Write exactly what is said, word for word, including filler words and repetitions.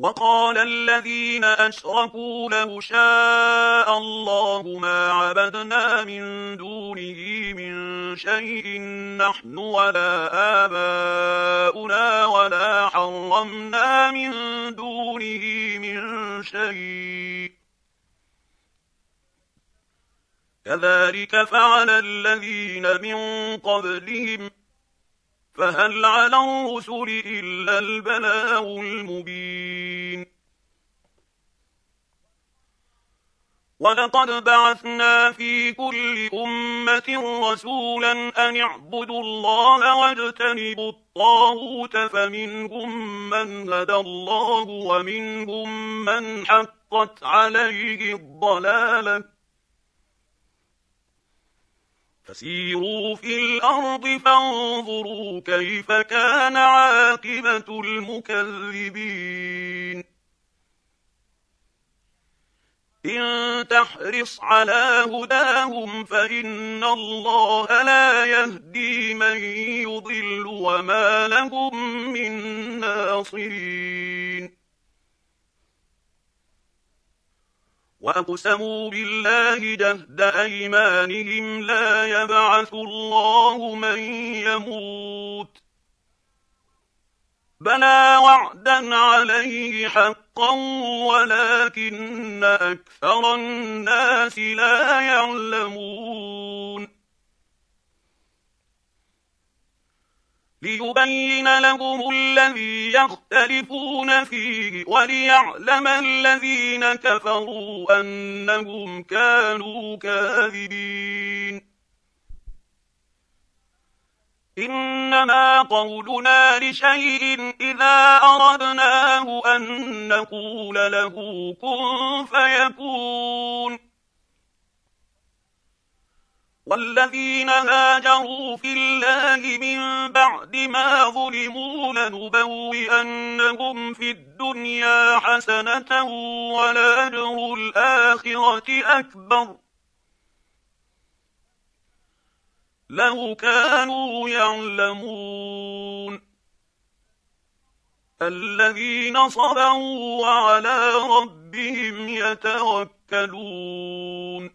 وقال الذين أشركوا لو شاء الله ما عبدنا من دونه من شيء نحن ولا آباؤنا ولا حرمنا من دونه من شيء كذلك فعل الذين من قبلهم فهل على الرسل إلا البلاغ المبين ولقد بعثنا في كل أمة رسولا أن اعبدوا الله واجتنبوا الطاغوت فمنهم من هدى الله ومنهم من حقت عليه الضلالة فسيروا في الأرض فانظروا كيف كان عاقبة المكذبين إن تحرص على هداهم فإن الله لا يهدي من يضل وما لهم من ناصرين وأقسموا بالله جهد أيمانهم لا يبعث الله من يموت بلى وعدا عليه حقا ولكن أكثر الناس لا يعلمون ليبين لهم الذي يختلفون فيه وليعلم الذين كفروا أنهم كانوا كاذبين إنما قولنا لشيء إذا أردناه أن نقول له كن فيكون والذين هاجروا في الله من بعد ما ظلموا لنبوئنهم في الدنيا حسنة ولأجر الآخرة أكبر لو كانوا يعلمون الذين صبروا وعلى ربهم يتوكلون